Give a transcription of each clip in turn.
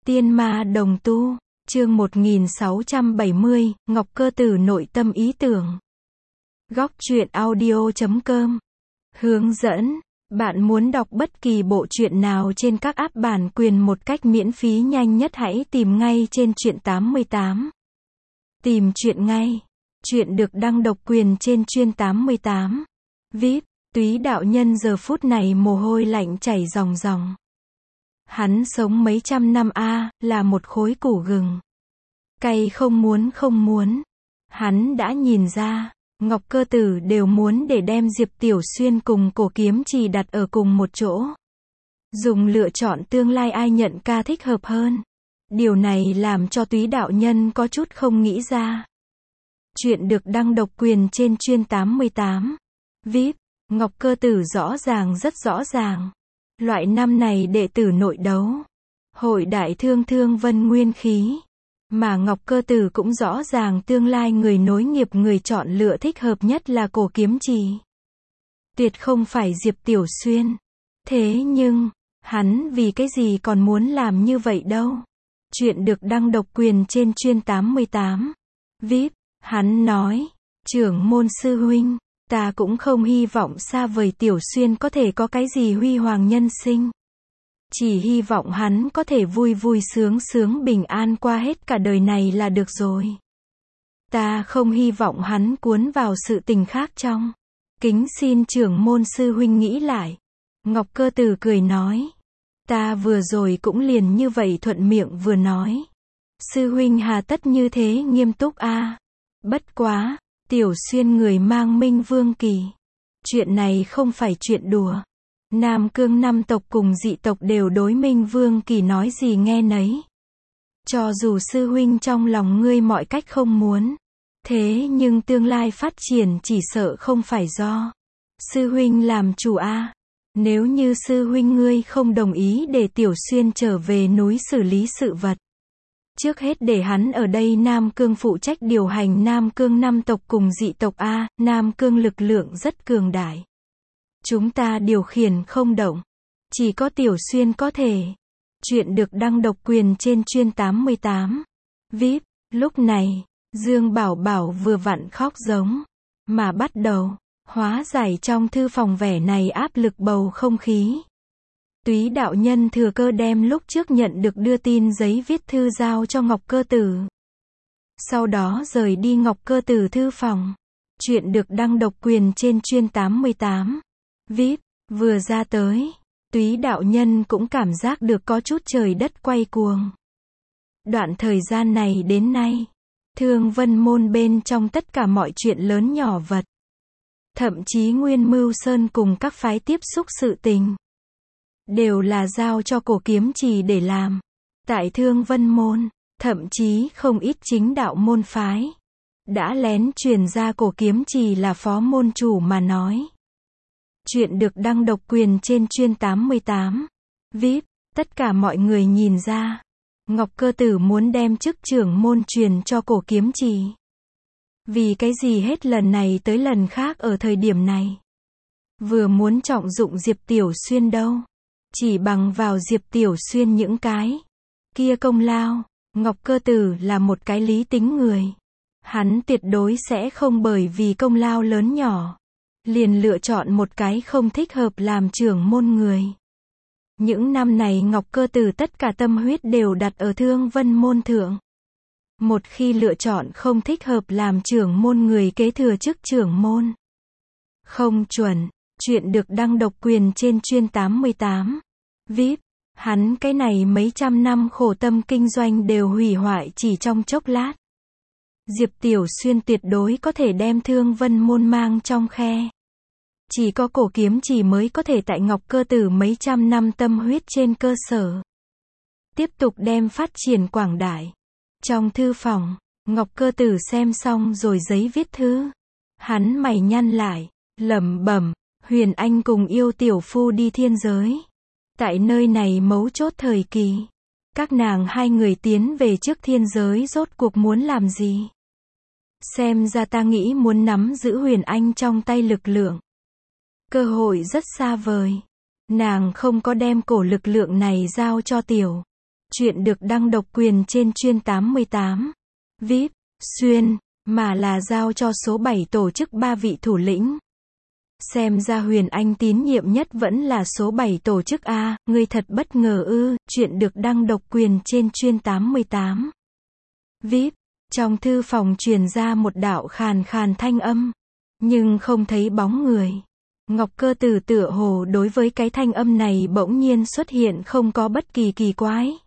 Tiên ma đồng tu, chương 1670, Ngọc Cơ Tử nội tâm ý tưởng. Góc truyện audio.com. Hướng dẫn, bạn muốn đọc bất kỳ bộ truyện nào trên các app bản quyền một cách miễn phí nhanh nhất hãy tìm ngay trên Truyện 88. Tìm truyện ngay. Truyện được đăng độc quyền trên Truyện 88. VIP, Túy đạo nhân giờ phút này mồ hôi lạnh chảy ròng ròng. Hắn sống mấy trăm năm là một khối củ gừng. Cay không muốn. Hắn đã nhìn ra, Ngọc Cơ Tử đều muốn để đem Diệp Tiểu Xuyên cùng Cổ Kiếm Trì đặt ở cùng một chỗ. Dùng lựa chọn tương lai ai nhận ca thích hợp hơn. Điều này làm cho Túy đạo nhân có chút không nghĩ ra. Chuyện được đăng độc quyền trên Truyện 88. VIP, Ngọc Cơ Tử rất rõ ràng. Loại năm này đệ tử nội đấu. Hội đại thương vân nguyên khí. Mà Ngọc Cơ Tử cũng rõ ràng tương lai người nối nghiệp người chọn lựa thích hợp nhất là Cổ Kiếm Trì. Tuyệt không phải Diệp Tiểu Xuyên. Thế nhưng, hắn vì cái gì còn muốn làm như vậy đâu. Chuyện được đăng độc quyền trên Truyện 88. VIP, hắn nói, trưởng môn sư huynh. Ta cũng không hy vọng xa vời Tiểu Xuyên có thể có cái gì huy hoàng nhân sinh. Chỉ hy vọng hắn có thể vui vui sướng bình an qua hết cả đời này là được rồi. Ta không hy vọng hắn cuốn vào sự tình khác trong. Kính xin trưởng môn sư huynh nghĩ lại. Ngọc Cơ Tử cười nói. Ta vừa rồi cũng liền như vậy thuận miệng vừa nói. Sư huynh hà tất như thế nghiêm túc Bất quá. Tiểu Xuyên người mang Minh Vương kỳ. Chuyện này không phải chuyện đùa. Nam Cương năm tộc cùng dị tộc đều đối Minh Vương kỳ nói gì nghe nấy. Cho dù sư huynh trong lòng ngươi mọi cách không muốn. Thế nhưng tương lai phát triển chỉ sợ không phải do sư huynh làm chủ Nếu như sư huynh ngươi không đồng ý để Tiểu Xuyên trở về núi xử lý sự vật. Trước hết để hắn ở đây Nam Cương phụ trách điều hành Nam Cương năm tộc cùng dị tộc Nam Cương lực lượng rất cường đại. Chúng ta điều khiển không động. Chỉ có Tiểu Xuyên có thể. Chuyện được đăng độc quyền trên Truyện 88. VIP, lúc này, Dương Bảo Bảo vừa vặn khóc giống. Mà bắt đầu, hóa giải trong thư phòng vẻ này áp lực bầu không khí. Túy đạo nhân thừa cơ đem lúc trước nhận được đưa tin giấy viết thư giao cho Ngọc Cơ Tử. Sau đó rời đi Ngọc Cơ Tử thư phòng. Chuyện được đăng độc quyền trên Truyện 88. VIP, vừa ra tới. Túy đạo nhân cũng cảm giác được có chút trời đất quay cuồng. Đoạn thời gian này đến nay, Thương Vân môn bên trong tất cả mọi chuyện lớn nhỏ vật. Thậm chí Nguyên Mưu Sơn cùng các phái tiếp xúc sự tình. Đều là giao cho Cổ Kiếm Trì để làm. Tại Thương Vân môn, thậm chí không ít chính đạo môn phái. Đã lén truyền ra Cổ Kiếm Trì là phó môn chủ mà nói. Chuyện được đăng độc quyền trên Truyện 88. VIP, tất cả mọi người nhìn ra. Ngọc Cơ Tử muốn đem chức trưởng môn truyền cho Cổ Kiếm Trì. Vì cái gì hết lần này tới lần khác ở thời điểm này. Vừa muốn trọng dụng Diệp Tiểu Xuyên đâu. Chỉ bằng vào Diệp Tiểu Xuyên những cái kia công lao, Ngọc Cơ Tử là một cái lý tính người. Hắn tuyệt đối sẽ không bởi vì công lao lớn nhỏ, liền lựa chọn một cái không thích hợp làm trưởng môn người. Những năm này Ngọc Cơ Tử tất cả tâm huyết đều đặt ở Thương Vân môn thượng. Một khi lựa chọn không thích hợp làm trưởng môn người kế thừa chức trưởng môn. Không chuẩn. Chuyện được đăng độc quyền trên Truyện 88. VIP, hắn cái này mấy trăm năm khổ tâm kinh doanh đều hủy hoại chỉ trong chốc lát. Diệp Tiểu Xuyên tuyệt đối có thể đem Thương Vân môn mang trong khe. Chỉ có Cổ Kiếm Trì mới có thể tại Ngọc Cơ Tử mấy trăm năm tâm huyết trên cơ sở. Tiếp tục đem phát triển quảng đại. Trong thư phòng, Ngọc Cơ Tử xem xong rồi giấy viết thư. Hắn mày nhăn lại, lẩm bẩm. Huyền Anh cùng Yêu Tiểu Phu đi thiên giới. Tại nơi này mấu chốt thời kỳ. Các nàng hai người tiến về trước thiên giới rốt cuộc muốn làm gì? Xem ra ta nghĩ muốn nắm giữ Huyền Anh trong tay lực lượng. Cơ hội rất xa vời. Nàng không có đem cổ lực lượng này giao cho Tiểu Chuyện được đăng độc quyền trên chuyên 88. VIP, xuyên, mà là giao cho số 7 tổ chức 3 vị thủ lĩnh. Xem ra Huyền Anh tín nhiệm nhất vẫn là số 7 tổ chức A, ngươi thật bất ngờ ư, chuyện được đăng độc quyền trên chuyên 88. VIP, trong thư phòng truyền ra một đạo khàn khàn thanh âm, nhưng không thấy bóng người. Ngọc Cơ Tử tựa hồ đối với cái thanh âm này bỗng nhiên xuất hiện không có bất kỳ kỳ quái.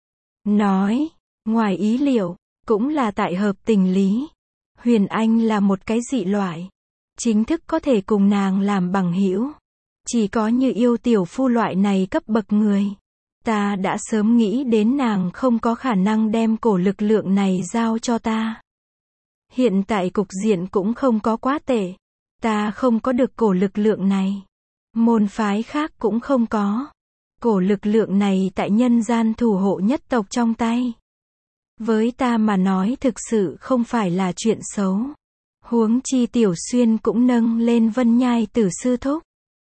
Nói, ngoài ý liệu, cũng là tại hợp tình lý. Huyền Anh là một cái dị loại. Chính thức có thể cùng nàng làm bằng hữu. Chỉ có như Yêu Tiểu Phu loại này cấp bậc người. Ta đã sớm nghĩ đến nàng không có khả năng đem cổ lực lượng này giao cho ta. Hiện tại cục diện cũng không có quá tệ. Ta không có được cổ lực lượng này. Môn phái khác cũng không có. Cổ lực lượng này tại nhân gian thủ hộ nhất tộc trong tay. Với ta mà nói thực sự không phải là chuyện xấu. Huống chi Tiểu Xuyên cũng nâng lên Vân Nhai Tử sư thúc.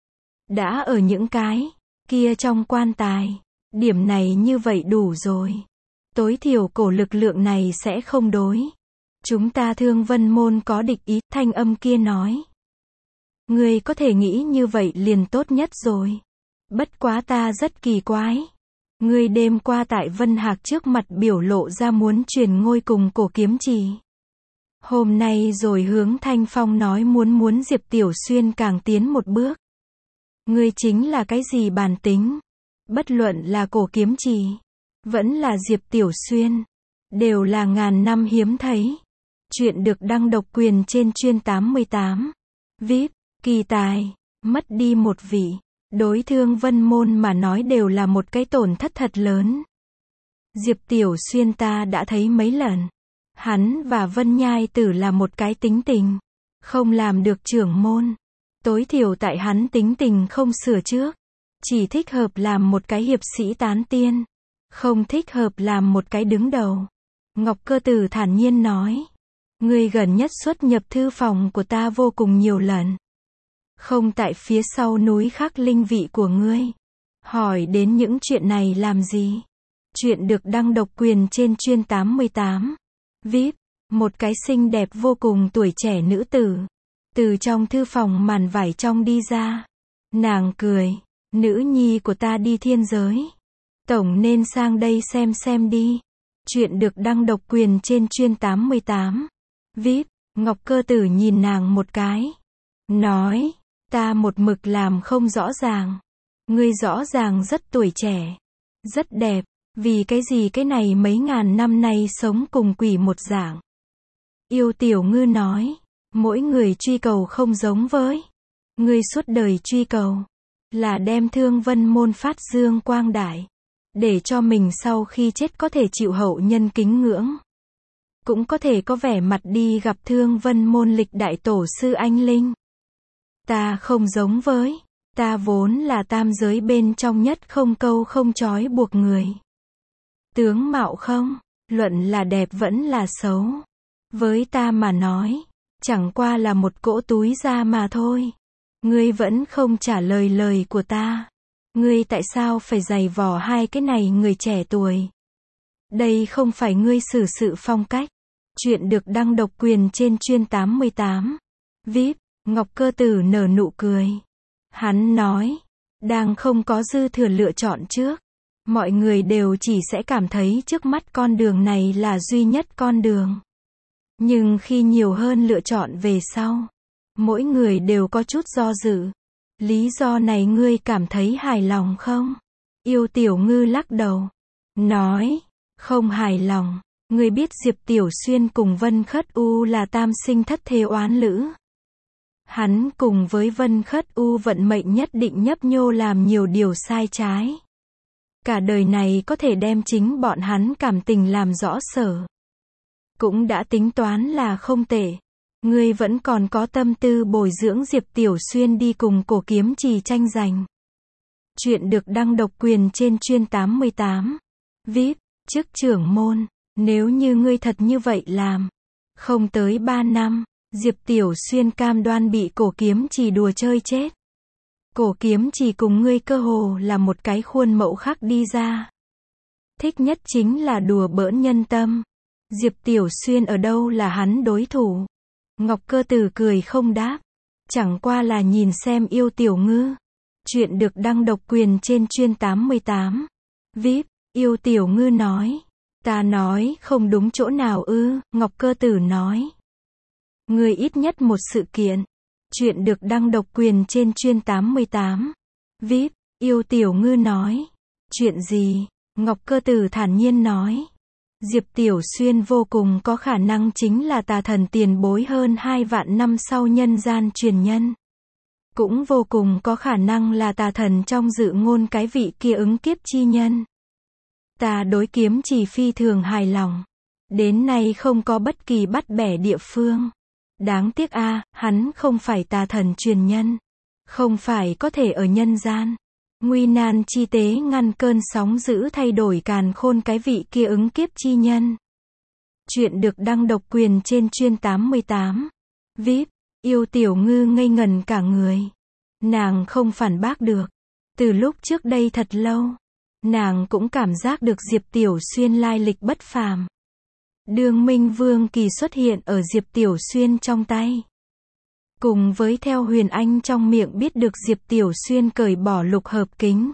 Đã ở những cái kia trong quan tài. Điểm này như vậy đủ rồi. Tối thiểu cổ lực lượng này sẽ không đối. Chúng ta Thương Vân môn có địch ý, thanh âm kia nói. Ngươi có thể nghĩ như vậy liền tốt nhất rồi. Bất quá ta rất kỳ quái. Ngươi đêm qua tại Vân Hạc trước mặt biểu lộ ra muốn truyền ngôi cùng Cổ Kiếm Trì. Hôm nay rồi hướng Thanh Phong nói muốn Diệp Tiểu Xuyên càng tiến một bước. Ngươi chính là cái gì bản tính? Bất luận là Cổ Kiếm Trì, vẫn là Diệp Tiểu Xuyên, đều là ngàn năm hiếm thấy. Chuyện được đăng độc quyền trên chuyên 88. VIP, kỳ tài, mất đi một vị. Đối Thương Vân môn mà nói đều là một cái tổn thất thật lớn. Diệp Tiểu Xuyên ta đã thấy mấy lần. Hắn và Vân Nhai Tử là một cái tính tình. Không làm được trưởng môn. Tối thiểu tại hắn tính tình không sửa trước. Chỉ thích hợp làm một cái hiệp sĩ tán tiên. Không thích hợp làm một cái đứng đầu. Ngọc Cơ Tử thản nhiên nói. Ngươi gần nhất xuất nhập thư phòng của ta vô cùng nhiều lần. Không tại phía sau núi khắc linh vị của ngươi. Hỏi đến những chuyện này làm gì? Chuyện được đăng độc quyền trên chuyên 88. VIP, một cái xinh đẹp vô cùng tuổi trẻ nữ tử. Từ trong thư phòng màn vải trong đi ra. Nàng cười, nữ nhi của ta đi thiên giới. Tổng nên sang đây xem đi. Chuyện được đăng độc quyền trên chuyên 88. VIP, Ngọc Cơ Tử nhìn nàng một cái. Nói, ta một mực làm không rõ ràng. Ngươi rõ ràng rất tuổi trẻ. Rất đẹp. Vì cái gì cái này mấy ngàn năm nay sống cùng quỷ một dạng. Yêu Tiểu Ngư nói. Mỗi người truy cầu không giống với. Ngươi suốt đời truy cầu. Là đem Thương Vân môn phát dương quang đại. Để cho mình sau khi chết có thể chịu hậu nhân kính ngưỡng. Cũng có thể có vẻ mặt đi gặp Thương Vân môn lịch đại tổ sư anh Linh. Ta không giống với. Ta vốn là tam giới bên trong nhất không câu không trói buộc người. Tướng mạo không, luận là đẹp vẫn là xấu. Với ta mà nói, chẳng qua là một cỗ túi da mà thôi. Ngươi vẫn không trả lời lời của ta. Ngươi tại sao phải giày vò hai cái này người trẻ tuổi? Đây không phải ngươi xử sự phong cách. Chuyện được đăng độc quyền trên chuyên 88. VIP, Ngọc Cơ Tử nở nụ cười. Hắn nói, đang không có dư thừa lựa chọn trước. Mọi người đều chỉ sẽ cảm thấy trước mắt con đường này là duy nhất con đường. Nhưng khi nhiều hơn lựa chọn về sau, mỗi người đều có chút do dự. Lý do này ngươi cảm thấy hài lòng không? Yêu Tiểu Ngư lắc đầu. Nói, không hài lòng. Ngươi biết Diệp Tiểu Xuyên cùng Vân Khất U là tam sinh thất thế oán lữ. Hắn cùng với Vân Khất U vận mệnh nhất định nhấp nhô làm nhiều điều sai trái. Cả đời này có thể đem chính bọn hắn cảm tình làm rõ sở. Cũng đã tính toán là không tệ. Ngươi vẫn còn có tâm tư bồi dưỡng Diệp Tiểu Xuyên đi cùng Cổ Kiếm Trì tranh giành. Chuyện được đăng độc quyền trên chuyên 88. VIP, chức trưởng môn. Nếu như ngươi thật như vậy làm. Không tới 3 năm, Diệp Tiểu Xuyên cam đoan bị Cổ Kiếm Trì đùa chơi chết. Cổ Kiếm Trì cùng ngươi cơ hồ là một cái khuôn mẫu khắc đi ra. thích nhất chính là đùa bỡn nhân tâm. Diệp Tiểu Xuyên ở đâu là hắn đối thủ. Ngọc Cơ Tử cười không đáp. Chẳng qua là nhìn xem Yêu Tiểu Ngư. Chuyện được đăng độc quyền trên chuyên 88. VIP, Yêu Tiểu Ngư nói. Ta nói không đúng chỗ nào ư, Ngọc Cơ Tử nói. Người ít nhất một sự kiện. Chuyện được đăng độc quyền trên chuyên 88. VIP, Yêu Tiểu Ngư nói. Chuyện gì? Ngọc Cơ Tử thản nhiên nói. Diệp Tiểu Xuyên vô cùng có khả năng chính là tà thần tiền bối hơn 2 vạn năm sau nhân gian truyền nhân. Cũng vô cùng có khả năng là tà thần trong dự ngôn cái vị kia ứng kiếp chi nhân. Ta đối kiếm chỉ phi thường hài lòng. Đến nay không có bất kỳ bắt bẻ địa phương. Đáng tiếc hắn không phải tà thần truyền nhân. Không phải có thể ở nhân gian. Nguy nan chi tế ngăn cơn sóng dữ thay đổi càn khôn cái vị kia ứng kiếp chi nhân. Chuyện được đăng độc quyền trên chuyên 88. VIP, Yêu Tiểu Ngư ngây ngần cả người. Nàng không phản bác được. Từ lúc trước đây thật lâu, nàng cũng cảm giác được Diệp Tiểu Xuyên lai lịch bất phàm. Đường Minh Vương kỳ xuất hiện ở Diệp Tiểu Xuyên trong tay. Cùng với theo Huyền Anh trong miệng biết được Diệp Tiểu Xuyên cởi bỏ lục hợp kính.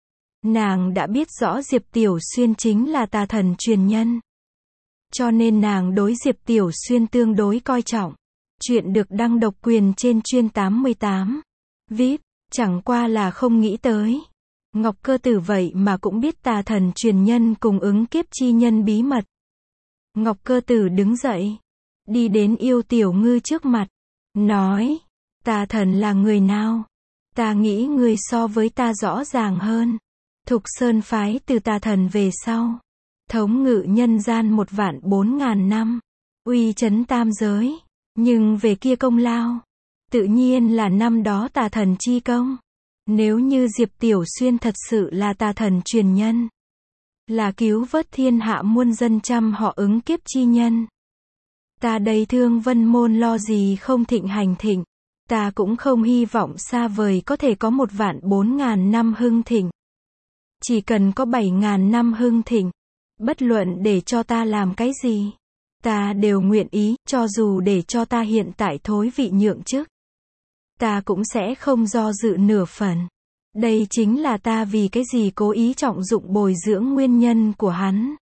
Nàng đã biết rõ Diệp Tiểu Xuyên chính là tà thần truyền nhân. Cho nên nàng đối Diệp Tiểu Xuyên tương đối coi trọng. Chuyện được đăng độc quyền trên chuyên 88. VIP, chẳng qua là không nghĩ tới. Ngọc Cơ Tử vậy mà cũng biết tà thần truyền nhân cùng ứng kiếp chi nhân bí mật. Ngọc Cơ Tử đứng dậy. Đi đến Yêu Tiểu Ngư trước mặt. Nói, tà thần là người nào? Ta nghĩ người so với ta rõ ràng hơn. Thục Sơn phái từ tà thần về sau. Thống ngự nhân gian 1.400.000 năm. Uy chấn tam giới. Nhưng về kia công lao. Tự nhiên là năm đó tà thần chi công. Nếu như Diệp Tiểu Xuyên thật sự là tà thần truyền nhân. Là cứu vớt thiên hạ muôn dân trăm họ ứng kiếp chi nhân. Ta đây Thương Vân môn lo gì không thịnh hành thịnh. Ta cũng không hy vọng xa vời có thể có 1.400.000 năm hưng thịnh. Chỉ cần có 7.000 năm hưng thịnh. Bất luận để cho ta làm cái gì. Ta đều nguyện ý, cho dù để cho ta hiện tại thối vị nhượng chức. Ta cũng sẽ không do dự nửa phần. Đây chính là ta vì cái gì cố ý trọng dụng bồi dưỡng nguyên nhân của hắn.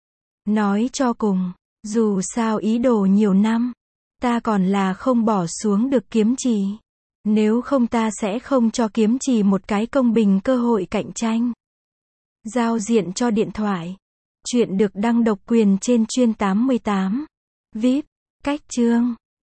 Nói cho cùng, dù sao ý đồ nhiều năm, ta còn là không bỏ xuống được kiếm trì. Nếu không ta sẽ không cho kiếm trì một cái công bình cơ hội cạnh tranh. Giao diện cho điện thoại. Chuyện được đăng độc quyền trên chuyên 88. VIP, cách chương.